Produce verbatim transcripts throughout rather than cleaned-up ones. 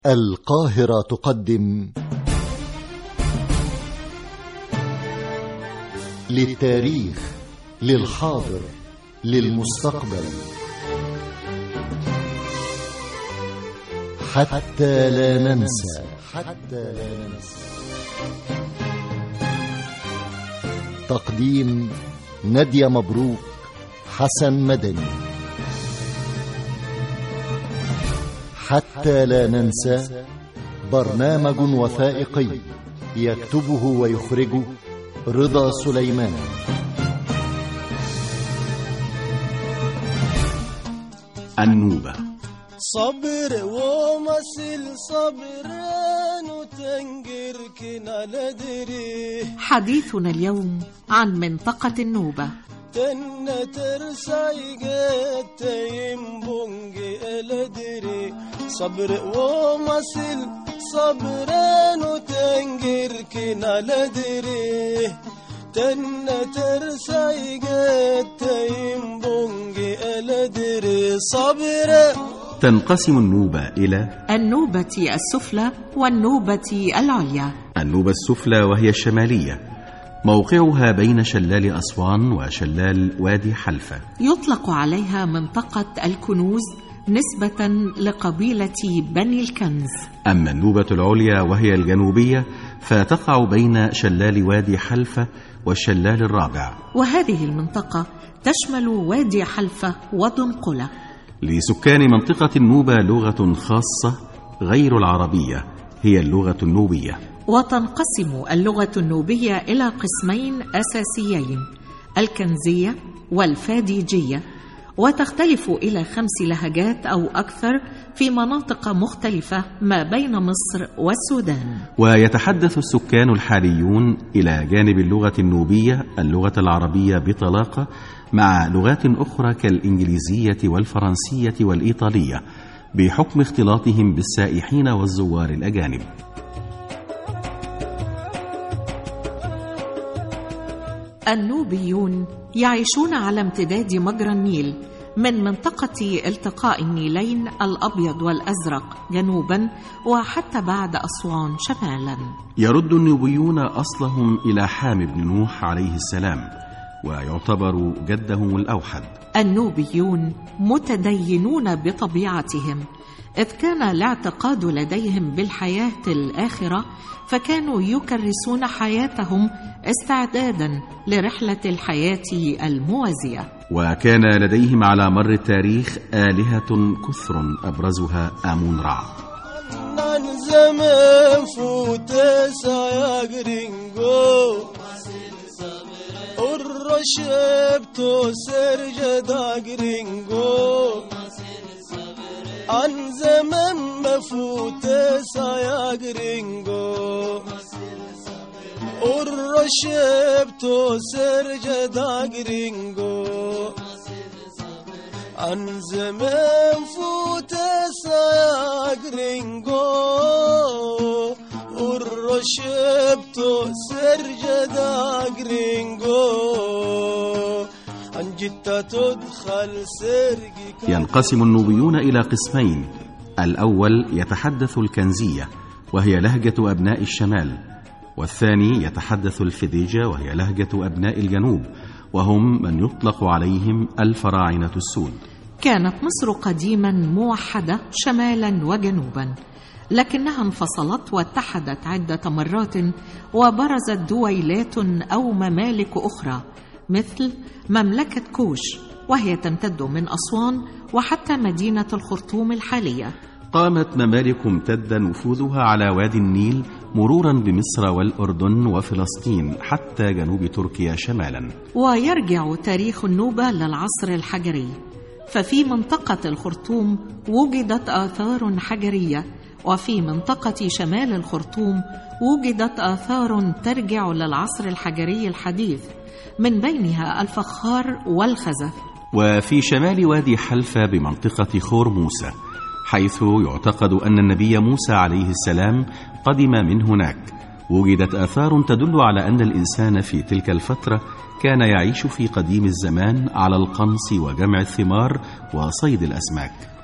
القاهرة تقدم للتاريخ، للحاضر، للمستقبل، حتى لا ننسى حتى لا ننسى تقديم نادية مبروك، حسن مدني. حتى لا ننسى برنامج وثائقي يكتبه ويخرجه رضا سليمان. النوبة. صبر ومسل صبران وتنجر كنا ندري. حديثنا اليوم عن منطقة النوبة. تنة ترساي قد ينبونج الادري. صبر ومسل صبران وتنجر كنا ندري. تنة ترساي قد ينبونج الادري. صبر. تنقسم النوبة إلى النوبة السفلى والنوبة العليا. النوبة السفلى وهي الشمالية، موقعها بين شلال أسوان وشلال وادي حلفة. يطلق عليها منطقة الكنوز نسبة لقبيلة بني الكنز. أما النوبة العليا وهي الجنوبية فتقع بين شلال وادي حلفة والشلال الرابع. وهذه المنطقة تشمل وادي حلفة ودنقلة. لسكان منطقة النوبة لغة خاصة غير العربية، هي اللغة النوبية. وتنقسم اللغة النوبية إلى قسمين أساسيين، الكنزية والفاديجية، وتختلف إلى خمس لهجات أو أكثر في مناطق مختلفة ما بين مصر والسودان. ويتحدث السكان الحاليون إلى جانب اللغة النوبية اللغة العربية بطلاقة، مع لغات أخرى كالإنجليزية والفرنسية والإيطالية، بحكم اختلاطهم بالسائحين والزوار الأجانب. النوبيون يعيشون على امتداد مجرى النيل من منطقة التقاء النيلين الأبيض والأزرق جنوبا وحتى بعد أسوان شمالا. يرد النوبيون أصلهم إلى حام بن نوح عليه السلام، ويعتبر جدهم الأوحد. النوبيون متدينون بطبيعتهم، إذ كان الاعتقاد لديهم بالحياة الآخرة، فكانوا يكرسون حياتهم استعدادا لرحلة الحياة الموازية. وكان لديهم على مر التاريخ آلهة كثر أبرزها آمون رع. عن زمن مفوت سايا جرينجو الرشبت سرجدا جرينجو. عن زمن فوت سايا جرينجو الرشبت سرجدا جرينجو. ينقسم النوبيون إلى قسمين، الأول يتحدث الكنزية وهي لهجة أبناء الشمال، والثاني يتحدث الفديجة وهي لهجة أبناء الجنوب، وهم من يطلق عليهم الفراعنة السود. كانت مصر قديما موحدة شمالا وجنوبا، لكنها انفصلت واتحدت عدة مرات، وبرزت دويلات أو ممالك أخرى مثل مملكة كوش، وهي تمتد من أسوان وحتى مدينة الخرطوم الحالية. قامت ممالك امتد نفوذها على وادي النيل مرورا بمصر والأردن وفلسطين حتى جنوب تركيا شمالا. ويرجع تاريخ النوبة للعصر الحجري، ففي منطقة الخرطوم وجدت آثار حجرية، وفي منطقة شمال الخرطوم وجدت آثار ترجع للعصر الحجري الحديث، من بينها الفخار والخزف. وفي شمال وادي حلفة بمنطقة خور موسى، حيث يعتقد أن النبي موسى عليه السلام قدم من هناك، وجدت آثار تدل على أن الإنسان في تلك الفترة كان يعيش في قديم الزمان على القنص وجمع الثمار وصيد الأسماك.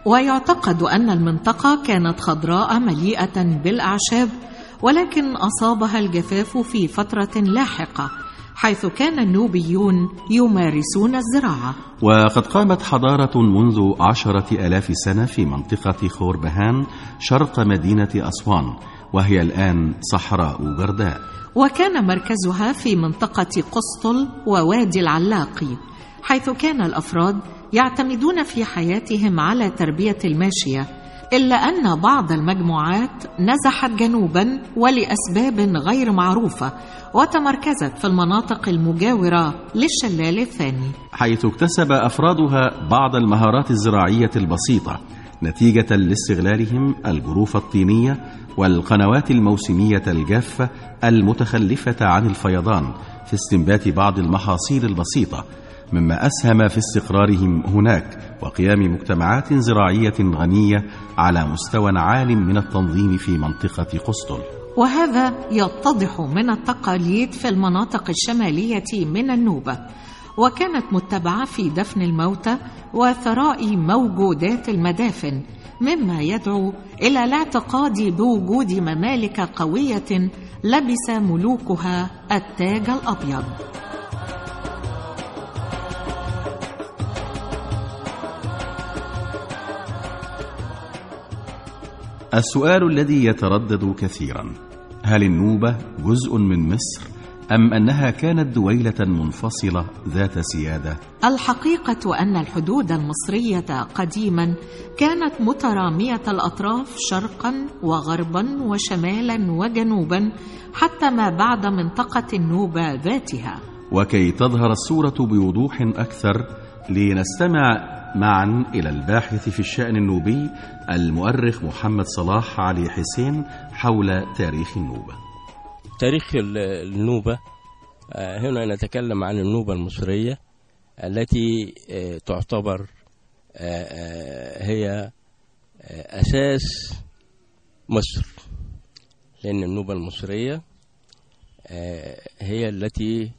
ويعتقد أن المنطقة كانت خضراء مليئة بالأعشاب، ولكن أصابها الجفاف في فترة لاحقة، حيث كان النوبيون يمارسون الزراعة. وقد قامت حضارة منذ عشرة آلاف سنة في منطقة خوربهان شرق مدينة أسوان، وهي الآن صحراء جرداء، وكان مركزها في منطقة قسطل ووادي العلاقي، حيث كان الأفراد يعتمدون في حياتهم على تربية الماشية، إلا أن بعض المجموعات نزحت جنوبا ولأسباب غير معروفة، وتمركزت في المناطق المجاورة للشلال الثاني، حيث اكتسب أفرادها بعض المهارات الزراعية البسيطة نتيجة لاستغلالهم الجروف الطينية والقنوات الموسمية الجافة المتخلفة عن الفيضان في استنبات بعض المحاصيل البسيطة، مما أسهم في استقرارهم هناك وقيام مجتمعات زراعية غنية على مستوى عال من التنظيم في منطقة قسطل. وهذا يتضح من التقاليد في المناطق الشمالية من النوبة، وكانت متبعة في دفن الموتى وثراء موجودات المدافن، مما يدعو إلى الاعتقاد بوجود ممالك قوية لبس ملوكها التاج الأبيض. السؤال الذي يتردد كثيرا: هل النوبة جزء من مصر أم أنها كانت دويلة منفصلة ذات سيادة؟ الحقيقة أن الحدود المصرية قديما كانت مترامية الأطراف شرقا وغربا وشمالا وجنوبا حتى ما بعد منطقة النوبة ذاتها. وكي تظهر الصورة بوضوح أكثر، لنستمع معا إلى الباحث في الشأن النوبي المؤرخ محمد صلاح علي حسين حول تاريخ النوبة. تاريخ النوبة هنا نتكلم عن النوبة المصرية التي تعتبر هي أساس مصر، لأن النوبة المصرية هي التي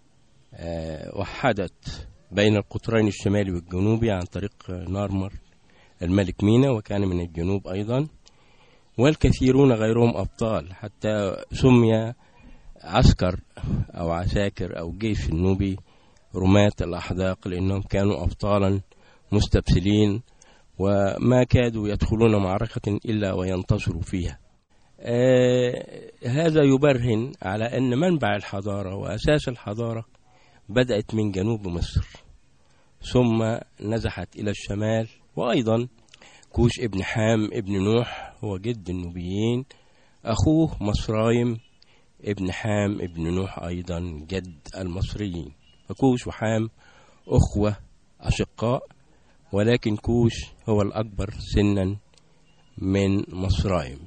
وحدت بين القطرين الشمالي والجنوبي عن طريق نارمر الملك مينا، وكان من الجنوب أيضا، والكثيرون غيرهم أبطال، حتى سمي عسكر أو عساكر أو جيش النوبي رماة الأحداق، لأنهم كانوا أبطالا مستبسلين وما كادوا يدخلون معركة إلا وينتصروا فيها. آه هذا يبرهن على أن منبع الحضارة وأساس الحضارة بدأت من جنوب مصر، ثم نزحت إلى الشمال. وأيضا كوش ابن حام ابن نوح هو جد النوبيين، أخوه مصرايم ابن حام ابن نوح أيضا جد المصريين، فكوش وحام أخوة أشقاء، ولكن كوش هو الأكبر سنا من مصرايم.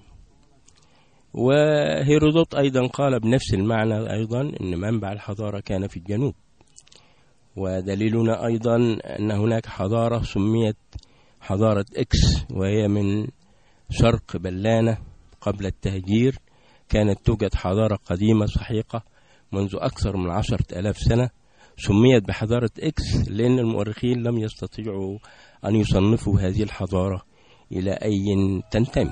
وهيرودوت أيضا قال بنفس المعنى أيضا أن منبع الحضارة كان في الجنوب. ودليلنا أيضا أن هناك حضارة سميت حضارة إكس، وهي من شرق بلانة قبل التهجير. كانت توجد حضارة قديمة سحيقة منذ أكثر من عشرة ألاف سنة، سميت بحضارة إكس لأن المؤرخين لم يستطيعوا أن يصنفوا هذه الحضارة إلى أي تنتمي.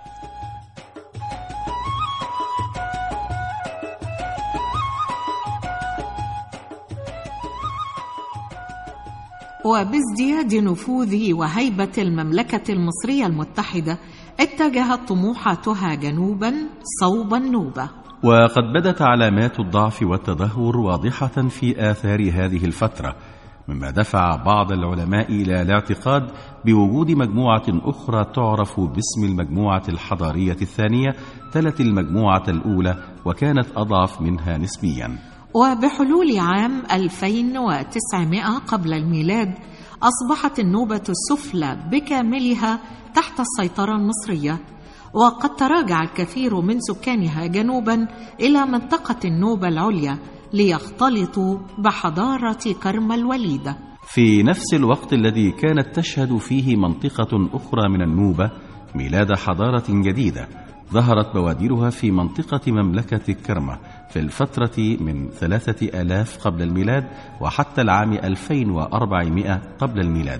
وبازدياد نفوذ وهيبة المملكة المصرية المتحدة اتجهت طموحاتها جنوبا صوب النوبة. وقد بدت علامات الضعف والتدهور واضحة في آثار هذه الفترة، مما دفع بعض العلماء إلى الاعتقاد بوجود مجموعة أخرى تعرف باسم المجموعة الحضارية الثانية تلت المجموعة الأولى، وكانت أضعف منها نسبيا. وبحلول عام ألفين وتسعمائة قبل الميلاد أصبحت النوبة السفلى بكاملها تحت السيطرة المصرية، وقد تراجع الكثير من سكانها جنوبا إلى منطقة النوبة العليا ليختلطوا بحضارة كرم الوليدة. في نفس الوقت الذي كانت تشهد فيه منطقة أخرى من النوبة ميلاد حضارة جديدة، ظهرت بوادرها في منطقة مملكة كرمة في الفترة من ثلاثة آلاف قبل الميلاد وحتى العام ألفين وأربعمائة قبل الميلاد.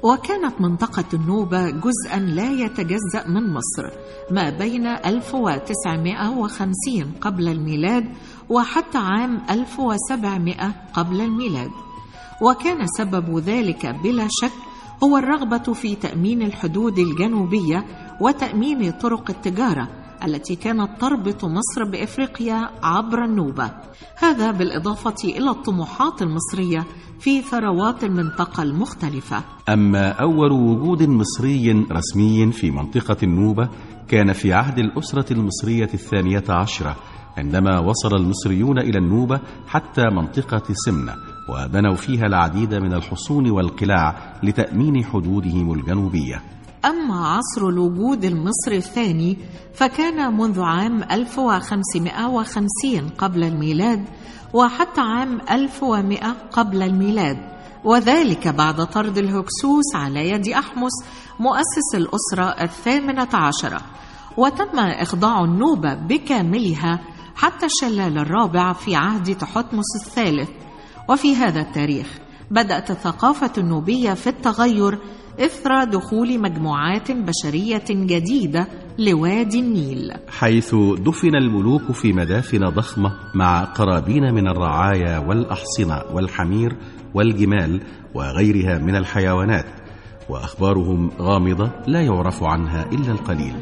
وكانت منطقة النوبة جزءا لا يتجزأ من مصر ما بين ألف وتسعمائة وخمسين قبل الميلاد وحتى عام ألف وسبعمائة قبل الميلاد، وكان سبب ذلك بلا شك هو الرغبة في تأمين الحدود الجنوبية وتأمين طرق التجارة التي كانت تربط مصر بإفريقيا عبر النوبة، هذا بالإضافة إلى الطموحات المصرية في ثروات المنطقة المختلفة. أما أول وجود مصري رسمي في منطقة النوبة كان في عهد الأسرة المصرية الثانية عشرة، عندما وصل المصريون إلى النوبة حتى منطقة سمنة، وبنوا فيها العديد من الحصون والقلاع لتأمين حدودهم الجنوبية. أما عصر الوجود المصري الثاني فكان منذ عام ألف وخمسمائة وخمسين قبل الميلاد وحتى عام ألف ومائة قبل الميلاد، وذلك بعد طرد الهكسوس على يد أحمس مؤسس الأسرة الثامنة عشرة، وتم إخضاع النوبة بكاملها حتى الشلال الرابع في عهد تحتمس الثالث. وفي هذا التاريخ بدأت الثقافة النوبية في التغير إثر دخول مجموعات بشرية جديدة لوادي النيل، حيث دفن الملوك في مدافن ضخمة مع قرابين من الرعايا والأحصنة والحمير والجمال وغيرها من الحيوانات، وأخبارهم غامضة لا يعرف عنها إلا القليل.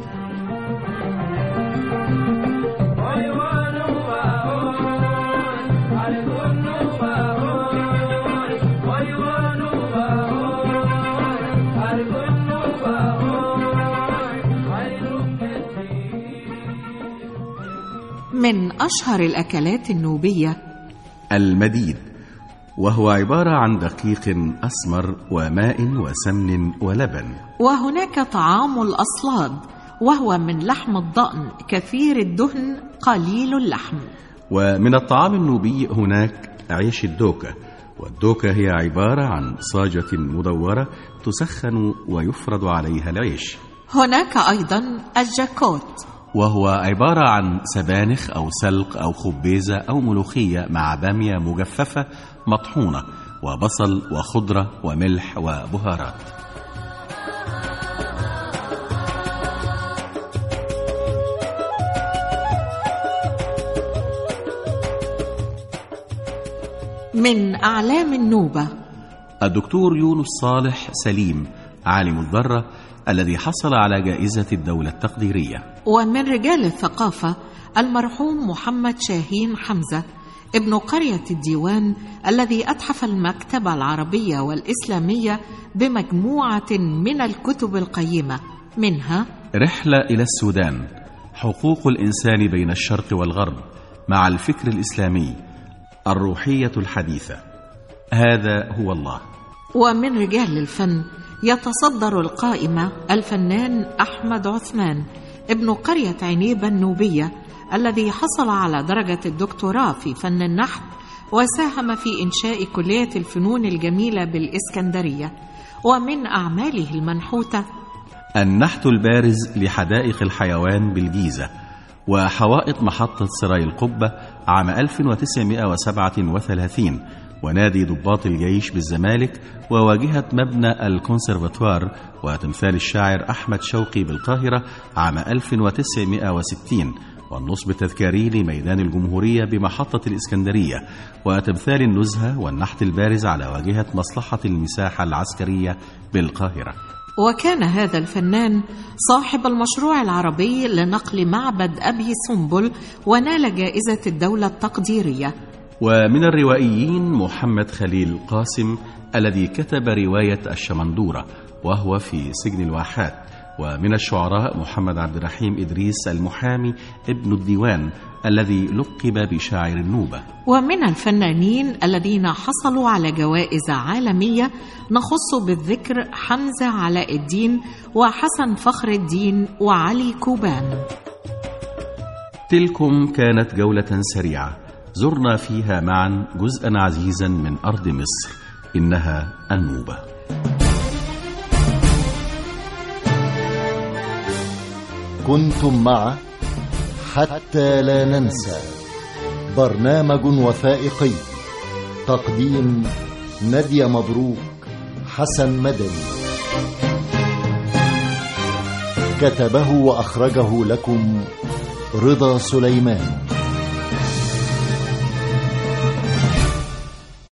من أشهر الأكلات النوبية المديد، وهو عبارة عن دقيق أسمر وماء وسمن ولبن. وهناك طعام الأصلاد، وهو من لحم الضأن كثير الدهن قليل اللحم. ومن الطعام النوبي هناك عيش الدوكة، والدوكة هي عبارة عن صاجة مدورة تسخن ويفرد عليها العيش. هناك أيضا الجاكوت، وهو عبارة عن سبانخ أو سلق أو خبيزة أو ملوخية مع بامية مجففة مطحونة وبصل وخضرة وملح وبهارات. من أعلام النوبة الدكتور يونس صالح سليم عالم الذرة الذي حصل على جائزة الدولة التقديرية. ومن رجال الثقافة المرحوم محمد شاهين حمزة ابن قرية الديوان الذي أتحف المكتبة العربية والإسلامية بمجموعة من الكتب القيمة، منها رحلة إلى السودان، حقوق الإنسان بين الشرق والغرب مع الفكر الإسلامي، الروحية الحديثة، هذا هو الله. ومن رجال الفن يتصدر القائمة الفنان أحمد عثمان ابن قرية عنيبة النوبية الذي حصل على درجة الدكتوراه في فن النحت وساهم في إنشاء كلية الفنون الجميلة بالإسكندرية. ومن أعماله المنحوتة النحت البارز لحدائق الحيوان بالجيزة، وحوائط محطة سراي القبة عام ألف وتسعمائة وسبعة وثلاثين، ونادي ضباط الجيش بالزمالك، وواجهة مبنى الكونسرفاتوار، وتمثال الشاعر أحمد شوقي بالقاهرة عام ألف وتسعمائة وستين، والنصب التذكاري لميدان الجمهورية بمحطة الإسكندرية، وتمثال النزهة والنحت البارز على واجهة مصلحة المساحة العسكرية بالقاهرة. وكان هذا الفنان صاحب المشروع العربي لنقل معبد أبي سمبل ونال جائزة الدولة التقديرية. ومن الروائيين محمد خليل قاسم الذي كتب رواية الشمندورة وهو في سجن الواحات. ومن الشعراء محمد عبد الرحيم إدريس المحامي ابن الديوان الذي لقب بشاعر النوبة. ومن الفنانين الذين حصلوا على جوائز عالمية نخص بالذكر حمزة علاء الدين وحسن فخر الدين وعلي كوبان. تلكم كانت جولة سريعة زرنا فيها معا جزءا عزيزا من أرض مصر، إنها النوبة. كنتم مع حتى لا ننسى، برنامج وثائقي، تقديم نادية مبروك، حسن مدني. كتبه وأخرجه لكم رضا سليمان.